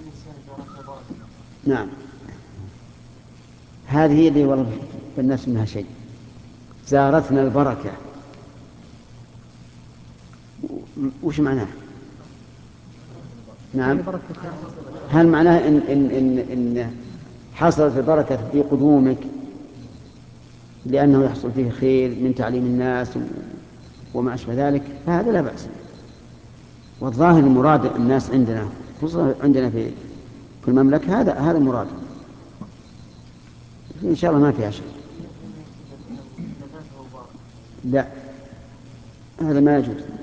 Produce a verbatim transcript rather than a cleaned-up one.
نعم، هذه هي اللي والله بالناس منها شيء. زارتنا البركة، وش معناه؟ نعم، هل معناه إن, إن, إن, إن حصلت البركة في قدومك لأنه يحصل فيه خير من تعليم الناس وما أشبه ذلك، فهذا لا بأس. والظاهر المراد الناس عندنا، خصوصا عندنا في في المملكة، هذا هذا المراد، إن شاء الله ما فيها شيء. لا، هذا ما يجوز.